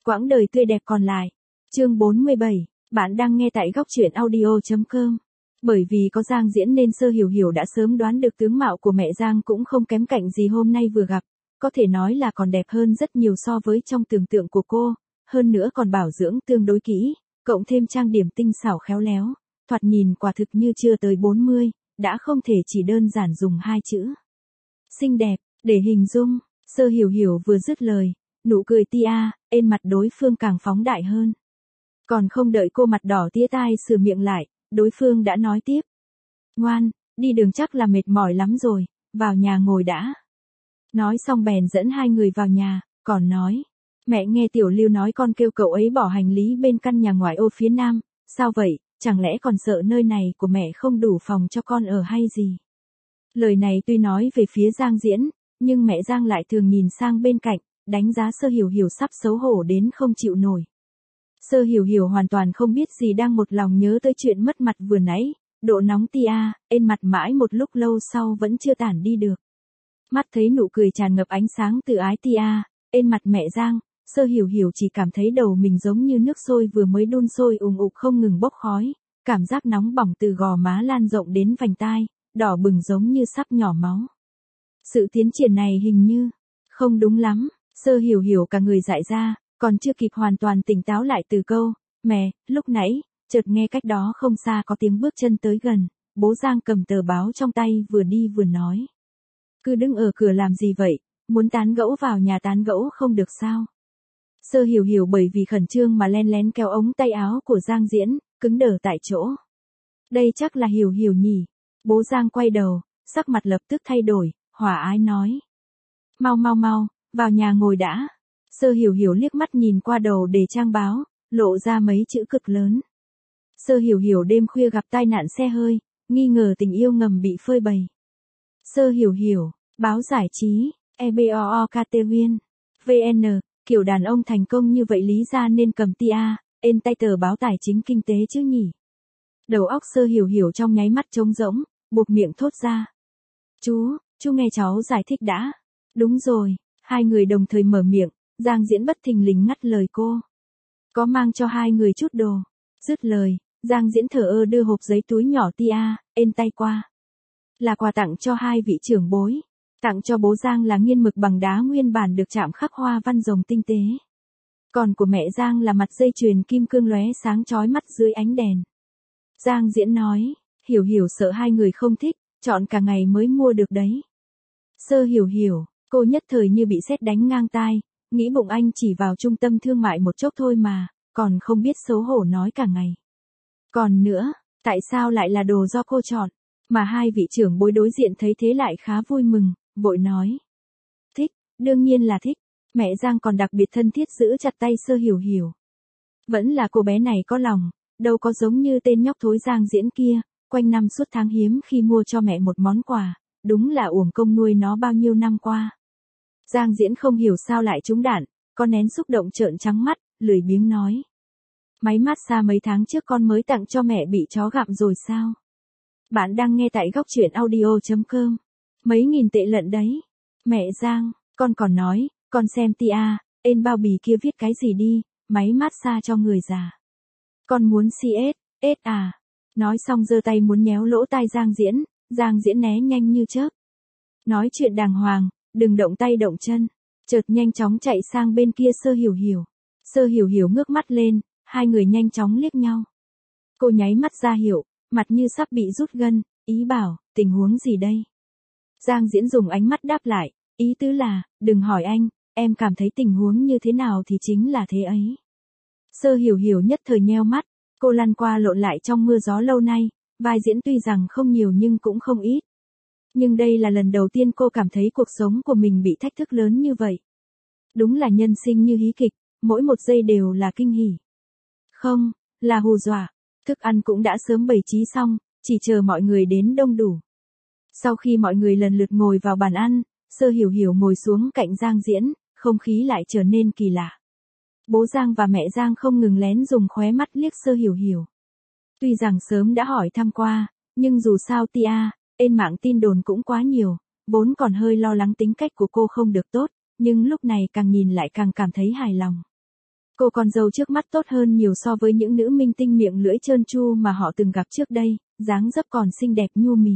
Quãng đời tươi đẹp còn lại. Chương 47, bạn đang nghe tại góc truyện audio.com. Bởi vì có Giang Diễn nên Sơ Hiểu Hiểu đã sớm đoán được tướng mạo của mẹ Giang cũng không kém cạnh gì hôm nay vừa gặp, có thể nói là còn đẹp hơn rất nhiều so với trong tưởng tượng của cô, hơn nữa còn bảo dưỡng tương đối kỹ, cộng thêm trang điểm tinh xảo khéo léo, thoạt nhìn quả thực như chưa tới 40, đã không thể chỉ đơn giản dùng hai chữ xinh đẹp để hình dung. Sơ Hiểu Hiểu vừa dứt lời, nụ cười tia, trên mặt đối phương càng phóng đại hơn. Còn không đợi cô mặt đỏ tía tai sửa miệng lại, đối phương đã nói tiếp. Ngoan, đi đường chắc là mệt mỏi lắm rồi, vào nhà ngồi đã. Nói xong bèn dẫn hai người vào nhà, còn nói. Mẹ nghe Tiểu Lưu nói con kêu cậu ấy bỏ hành lý bên căn nhà ngoại ô phía nam, sao vậy, chẳng lẽ còn sợ nơi này của mẹ không đủ phòng cho con ở hay gì? Lời này tuy nói về phía Giang Diễn, nhưng mẹ Giang lại thường nhìn sang bên cạnh, đánh giá Sơ Hiểu Hiểu sắp xấu hổ đến không chịu nổi. Sơ Hiểu Hiểu hoàn toàn không biết gì đang một lòng nhớ tới chuyện mất mặt vừa nãy, độ nóng tia, trên mặt mãi một lúc lâu sau vẫn chưa tản đi được. Mắt thấy nụ cười tràn ngập ánh sáng từ ái tia, trên mặt mẹ Giang, Sơ Hiểu Hiểu chỉ cảm thấy đầu mình giống như nước sôi vừa mới đun sôi ùng ục không ngừng bốc khói, cảm giác nóng bỏng từ gò má lan rộng đến vành tai, đỏ bừng giống như sắp nhỏ máu. Sự tiến triển này hình như không đúng lắm. Sơ Hiểu Hiểu cả người dại ra, còn chưa kịp hoàn toàn tỉnh táo lại từ câu, mẹ, lúc nãy, chợt nghe cách đó không xa có tiếng bước chân tới gần, bố Giang cầm tờ báo trong tay vừa đi vừa nói. Cứ đứng ở cửa làm gì vậy, muốn tán gẫu vào nhà tán gẫu không được sao? Sơ Hiểu Hiểu bởi vì khẩn trương mà len lén kéo ống tay áo của Giang Diễn, cứng đờ tại chỗ. Đây chắc là Hiểu Hiểu nhỉ? Bố Giang quay đầu, sắc mặt lập tức thay đổi, hòa ái nói. Mau mau mau, vào nhà ngồi đã. Sơ Hiểu Hiểu liếc mắt nhìn qua đầu để trang báo, lộ ra mấy chữ cực lớn. Sơ Hiểu Hiểu đêm khuya gặp tai nạn xe hơi, nghi ngờ tình yêu ngầm bị phơi bày. Sơ Hiểu Hiểu, báo giải trí, EBOOKTVN, VN, kiểu đàn ông thành công như vậy lý ra nên cầm tia, trên tay tờ báo tài chính kinh tế chứ nhỉ. Đầu óc Sơ Hiểu Hiểu trong nháy mắt trống rỗng, buộc miệng thốt ra. Chú nghe cháu giải thích đã. Đúng rồi, hai người đồng thời mở miệng, Giang Diễn bất thình lình ngắt lời cô. Có mang cho hai người chút đồ. Dứt lời, Giang Diễn thờ ơ đưa hộp giấy túi nhỏ tia, trên tay qua. Là quà tặng cho hai vị trưởng bối. Tặng cho bố Giang là nghiên mực bằng đá nguyên bản được chạm khắc hoa văn rồng tinh tế. Còn của mẹ Giang là mặt dây chuyền kim cương lóe sáng chói mắt dưới ánh đèn. Giang Diễn nói, Hiểu Hiểu sợ hai người không thích, chọn cả ngày mới mua được đấy. Sơ Hiểu Hiểu, cô nhất thời như bị sét đánh ngang tai, nghĩ bụng anh chỉ vào trung tâm thương mại một chốc thôi mà, còn không biết xấu hổ nói cả ngày. Còn nữa, tại sao lại là đồ do cô chọn, mà hai vị trưởng bối đối diện thấy thế lại khá vui mừng, vội nói. Thích, đương nhiên là thích, mẹ Giang còn đặc biệt thân thiết giữ chặt tay Sơ Hiểu Hiểu. Vẫn là cô bé này có lòng, đâu có giống như tên nhóc thối Giang Diễn kia, quanh năm suốt tháng hiếm khi mua cho mẹ một món quà, đúng là uổng công nuôi nó bao nhiêu năm qua. Giang Diễn không hiểu sao lại trúng đạn, con nén xúc động trợn trắng mắt, lười biếng nói. Máy massage mấy tháng trước con mới tặng cho mẹ bị chó gặm rồi sao? Bạn đang nghe tại góc truyện audio.com. Mấy nghìn tệ lận đấy. Mẹ Giang, con còn nói, con xem tia, trên bao bì kia viết cái gì đi, máy massage cho người già. Con muốn CS à? Nói xong giơ tay muốn nhéo lỗ tai Giang Diễn né nhanh như chớp. Nói chuyện đàng hoàng, đừng động tay động chân. Chợt nhanh chóng chạy sang bên kia Sơ Hiểu Hiểu. Sơ Hiểu Hiểu ngước mắt lên, hai người nhanh chóng liếc nhau. Cô nháy mắt ra hiệu, mặt như sắp bị rút gân, ý bảo, tình huống gì đây? Giang Diễn dùng ánh mắt đáp lại, ý tứ là, đừng hỏi anh, em cảm thấy tình huống như thế nào thì chính là thế ấy. Sơ Hiểu Hiểu nhất thời nheo mắt, cô lăn qua lộn lại trong mưa gió lâu nay, vai diễn tuy rằng không nhiều nhưng cũng không ít. Nhưng đây là lần đầu tiên cô cảm thấy cuộc sống của mình bị thách thức lớn như vậy. Đúng là nhân sinh như hí kịch, mỗi một giây đều là kinh hỉ. Không, là hù dọa. Thức ăn cũng đã sớm bày trí xong, chỉ chờ mọi người đến đông đủ. Sau khi mọi người lần lượt ngồi vào bàn ăn, Sơ Hiểu Hiểu ngồi xuống cạnh Giang Diễn, không khí lại trở nên kỳ lạ. Bố Giang và mẹ Giang không ngừng lén dùng khóe mắt liếc Sơ Hiểu Hiểu. Tuy rằng sớm đã hỏi thăm qua, nhưng dù sao tia, trên mạng tin đồn cũng quá nhiều, vốn còn hơi lo lắng tính cách của cô không được tốt, nhưng lúc này càng nhìn lại càng cảm thấy hài lòng. Cô con dâu trước mắt tốt hơn nhiều so với những nữ minh tinh miệng lưỡi trơn tru mà họ từng gặp trước đây, dáng dấp còn xinh đẹp nhu mì.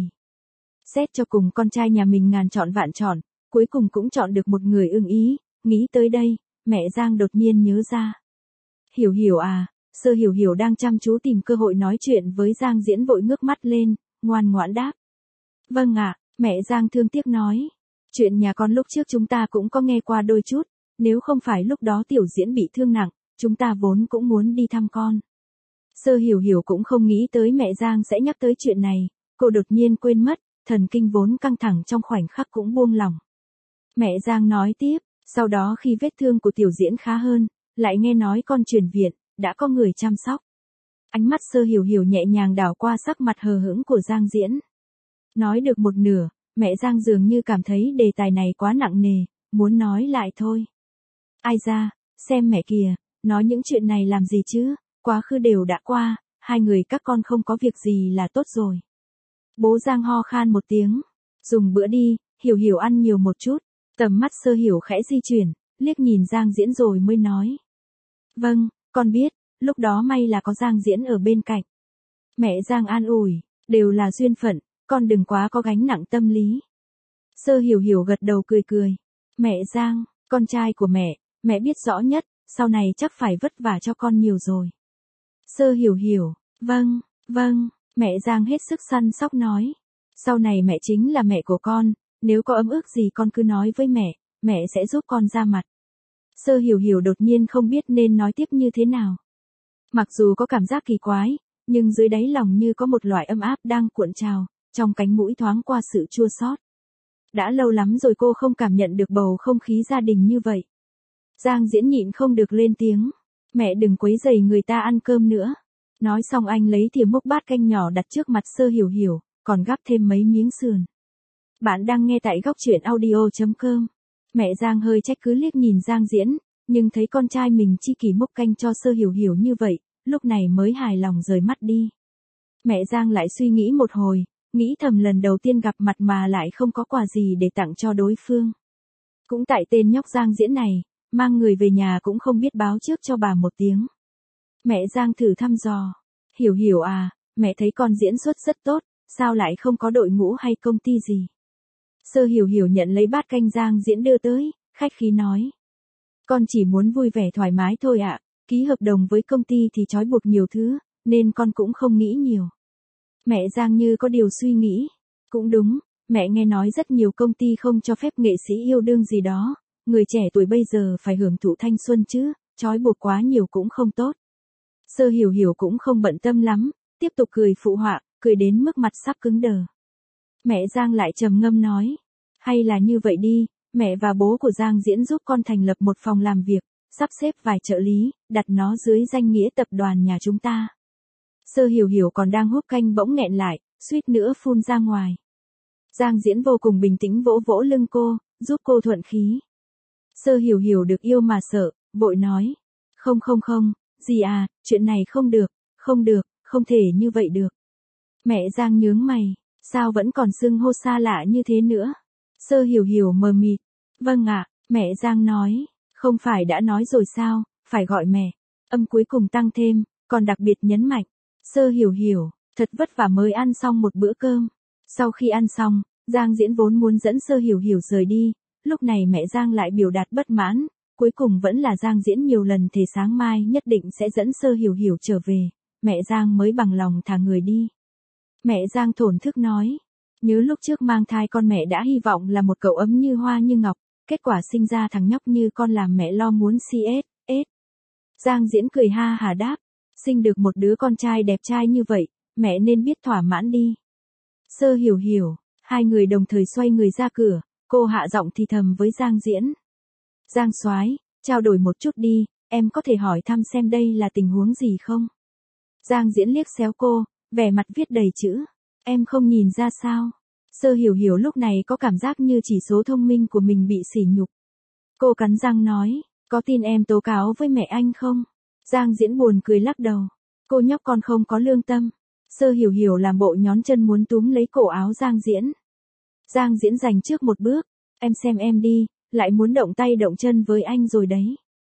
Xét cho cùng con trai nhà mình ngàn chọn vạn chọn, cuối cùng cũng chọn được một người ưng ý, nghĩ tới đây, mẹ Giang đột nhiên nhớ ra. Hiểu Hiểu à, Sơ Hiểu Hiểu đang chăm chú tìm cơ hội nói chuyện với Giang Diễn vội ngước mắt lên, ngoan ngoãn đáp. Vâng ạ, mẹ Giang thương tiếc nói. Chuyện nhà con lúc trước chúng ta cũng có nghe qua đôi chút, nếu không phải lúc đó Tiểu Diễn bị thương nặng, chúng ta vốn cũng muốn đi thăm con. Sơ Hiểu Hiểu cũng không nghĩ tới mẹ Giang sẽ nhắc tới chuyện này, cô đột nhiên quên mất, thần kinh vốn căng thẳng trong khoảnh khắc cũng buông lỏng. Mẹ Giang nói tiếp, sau đó khi vết thương của Tiểu Diễn khá hơn, lại nghe nói con chuyển viện, đã có người chăm sóc. Ánh mắt Sơ Hiểu Hiểu nhẹ nhàng đảo qua sắc mặt hờ hững của Giang Diễn. Nói được một nửa, mẹ Giang dường như cảm thấy đề tài này quá nặng nề, muốn nói lại thôi. Ai ra, xem mẹ kìa, nói những chuyện này làm gì chứ, quá khứ đều đã qua, hai người các con không có việc gì là tốt rồi. Bố Giang ho khan một tiếng, dùng bữa đi, Hiểu Hiểu ăn nhiều một chút, tầm mắt Sơ Hiểu khẽ di chuyển, liếc nhìn Giang Diễn rồi mới nói. Vâng, con biết, lúc đó may là có Giang Diễn ở bên cạnh. Mẹ Giang an ủi, đều là duyên phận, con đừng quá có gánh nặng tâm lý. Sơ Hiểu Hiểu gật đầu cười cười. Mẹ Giang, con trai của mẹ biết rõ nhất, sau này chắc phải vất vả cho con nhiều rồi. Sơ Hiểu Hiểu, vâng, mẹ Giang hết sức săn sóc nói. Sau này mẹ chính là mẹ của con, nếu có ấm ức gì con cứ nói với mẹ sẽ giúp con ra mặt. Sơ Hiểu Hiểu đột nhiên không biết nên nói tiếp như thế nào. Mặc dù có cảm giác kỳ quái, nhưng dưới đáy lòng như có một loại ấm áp đang cuộn trào, trong cánh mũi thoáng qua sự chua xót. Đã lâu lắm rồi cô không cảm nhận được bầu không khí gia đình như vậy. Giang Diễn nhịn không được lên tiếng. Mẹ đừng quấy rầy người ta ăn cơm nữa. Nói xong anh lấy thìa múc bát canh nhỏ đặt trước mặt Sơ Hiểu Hiểu, còn gắp thêm mấy miếng sườn. Bạn đang nghe tại góc truyện audio.com. Mẹ Giang hơi trách cứ liếc nhìn Giang Diễn, nhưng thấy con trai mình chi kỷ múc canh cho Sơ Hiểu Hiểu như vậy, lúc này mới hài lòng rời mắt đi. Mẹ Giang lại suy nghĩ một hồi, nghĩ thầm lần đầu tiên gặp mặt mà lại không có quà gì để tặng cho đối phương. Cũng tại tên nhóc Giang Diễn này, mang người về nhà cũng không biết báo trước cho bà một tiếng. Mẹ Giang thử thăm dò. Hiểu Hiểu à, mẹ thấy con diễn xuất rất tốt, sao lại không có đội ngũ hay công ty gì? Sơ Hiểu Hiểu nhận lấy bát canh Giang Diễn đưa tới, khách khí nói. Con chỉ muốn vui vẻ thoải mái thôi ạ, ký hợp đồng với công ty thì trói buộc nhiều thứ, nên con cũng không nghĩ nhiều. Mẹ Giang như có điều suy nghĩ. Cũng đúng, mẹ nghe nói rất nhiều công ty không cho phép nghệ sĩ yêu đương gì đó, người trẻ tuổi bây giờ phải hưởng thụ thanh xuân chứ, trói buộc quá nhiều cũng không tốt. Sơ Hiểu Hiểu cũng không bận tâm lắm, tiếp tục cười phụ họa, cười đến mức mặt sắp cứng đờ. Mẹ Giang lại trầm ngâm nói, hay là như vậy đi, mẹ và bố của Giang Diễn giúp con thành lập một phòng làm việc, sắp xếp vài trợ lý, đặt nó dưới danh nghĩa tập đoàn nhà chúng ta. Sơ Hiểu Hiểu còn đang húp canh bỗng nghẹn lại, suýt nữa phun ra ngoài. Giang Diễn vô cùng bình tĩnh vỗ vỗ lưng cô, giúp cô thuận khí. Sơ Hiểu Hiểu được yêu mà sợ, vội nói. Không, dì à, chuyện này không thể như vậy được. Mẹ Giang nhướng mày, sao vẫn còn xưng hô xa lạ như thế nữa? Sơ Hiểu Hiểu mờ mịt. Vâng ạ, mẹ Giang nói, không phải đã nói rồi sao, phải gọi mẹ. Âm cuối cùng tăng thêm, còn đặc biệt nhấn mạnh. Sơ Hiểu Hiểu, thật vất vả mới ăn xong một bữa cơm. Sau khi ăn xong, Giang Diễn vốn muốn dẫn Sơ Hiểu Hiểu rời đi, lúc này mẹ Giang lại biểu đạt bất mãn, cuối cùng vẫn là Giang Diễn nhiều lần thề sáng mai nhất định sẽ dẫn Sơ Hiểu Hiểu trở về, mẹ Giang mới bằng lòng thả người đi. Mẹ Giang thổn thức nói, nhớ lúc trước mang thai con mẹ đã hy vọng là một cậu ấm như hoa như ngọc, kết quả sinh ra thằng nhóc như con làm mẹ lo muốn CS. Giang Diễn cười ha hả đáp, sinh được một đứa con trai đẹp trai như vậy, mẹ nên biết thỏa mãn đi. Sơ Hiểu Hiểu, hai người đồng thời xoay người ra cửa, cô hạ giọng thì thầm với Giang Diễn. Giang soái, trao đổi một chút đi, em có thể hỏi thăm xem đây là tình huống gì không? Giang Diễn liếc xéo cô, vẻ mặt viết đầy chữ. Em không nhìn ra sao? Sơ Hiểu Hiểu lúc này có cảm giác như chỉ số thông minh của mình bị sỉ nhục. Cô cắn răng nói, có tin em tố cáo với mẹ anh không? Giang Diễn buồn cười lắc đầu. Cô nhóc con không có lương tâm. Sơ Hiểu Hiểu làm bộ nhón chân muốn túm lấy cổ áo Giang Diễn. Giang Diễn giành trước một bước. Em xem em đi, lại muốn động tay động chân với anh rồi đấy.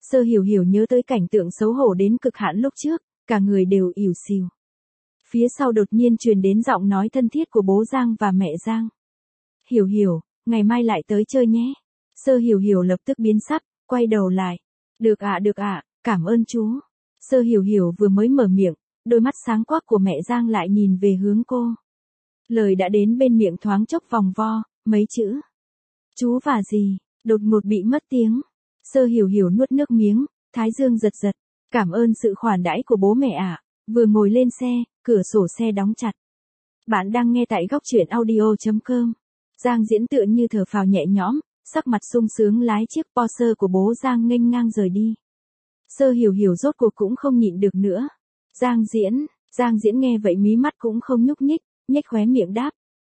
Sơ Hiểu Hiểu nhớ tới cảnh tượng xấu hổ đến cực hạn lúc trước, cả người đều ỉu xìu. Phía sau đột nhiên truyền đến giọng nói thân thiết của bố Giang và mẹ Giang. Hiểu Hiểu, ngày mai lại tới chơi nhé. Sơ Hiểu Hiểu lập tức biến sắc, quay đầu lại. Được ạ, cảm ơn chú. Sơ Hiểu Hiểu vừa mới mở miệng, đôi mắt sáng quắc của mẹ Giang lại nhìn về hướng cô. Lời đã đến bên miệng thoáng chốc vòng vo, mấy chữ. Chú và gì, đột ngột bị mất tiếng. Sơ Hiểu Hiểu nuốt nước miếng, thái dương giật giật. Cảm ơn sự khoản đãi của bố mẹ ạ. Vừa ngồi lên xe, cửa sổ xe đóng chặt. Bạn đang nghe tại góc truyện audio.com. Giang Diễn tựa như thở phào nhẹ nhõm, sắc mặt sung sướng lái chiếc Porsche của bố Giang nghênh ngang rời đi. Sơ Hiểu Hiểu rốt cuộc cũng không nhịn được nữa. Giang Diễn nghe vậy mí mắt cũng không nhúc nhích, nhếch khóe miệng đáp.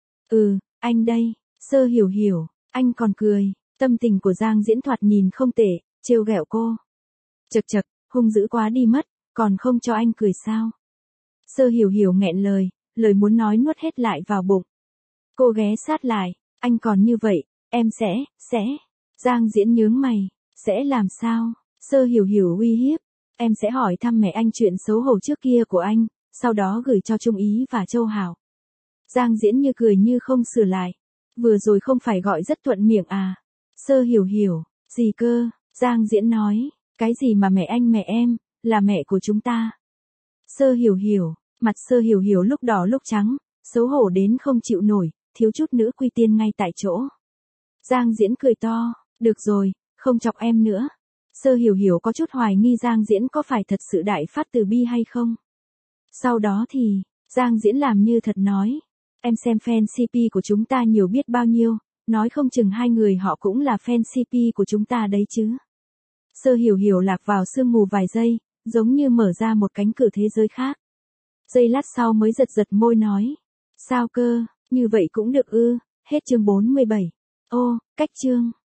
Anh đây. Sơ Hiểu Hiểu, anh còn cười. Tâm tình của Giang Diễn thoạt nhìn không tệ, trêu ghẹo cô. Chật, hung dữ quá đi mất, còn không cho anh cười sao? Sơ Hiểu Hiểu nghẹn lời muốn nói nuốt hết lại vào bụng. Cô ghé sát lại, anh còn như vậy, em sẽ. Giang Diễn nhướng mày, sẽ làm sao? Sơ Hiểu Hiểu uy hiếp, em sẽ hỏi thăm mẹ anh chuyện xấu hổ trước kia của anh, sau đó gửi cho Trung Ý và Châu Hảo. Giang Diễn như cười như không sửa lại. Vừa rồi không phải gọi rất thuận miệng à? Sơ Hiểu Hiểu, gì cơ? Giang Diễn nói, cái gì mà mẹ anh mẹ em, là mẹ của chúng ta. Sơ Hiểu Hiểu, mặt Sơ Hiểu Hiểu lúc đỏ lúc trắng, xấu hổ đến không chịu nổi, thiếu chút nữa quy tiên ngay tại chỗ. Giang Diễn cười to, được rồi, không chọc em nữa. Sơ Hiểu Hiểu có chút hoài nghi Giang Diễn có phải thật sự đại phát từ bi hay không. Sau đó thì, Giang Diễn làm như thật nói, em xem fan CP của chúng ta nhiều biết bao nhiêu, nói không chừng hai người họ cũng là fan CP của chúng ta đấy chứ. Sơ Hiểu Hiểu lạc vào sương mù vài giây, giống như mở ra một cánh cửa thế giới khác. Giây lát sau mới giật môi nói. Sao cơ, như vậy cũng được ư? Hết chương 47. Ô, cách chương.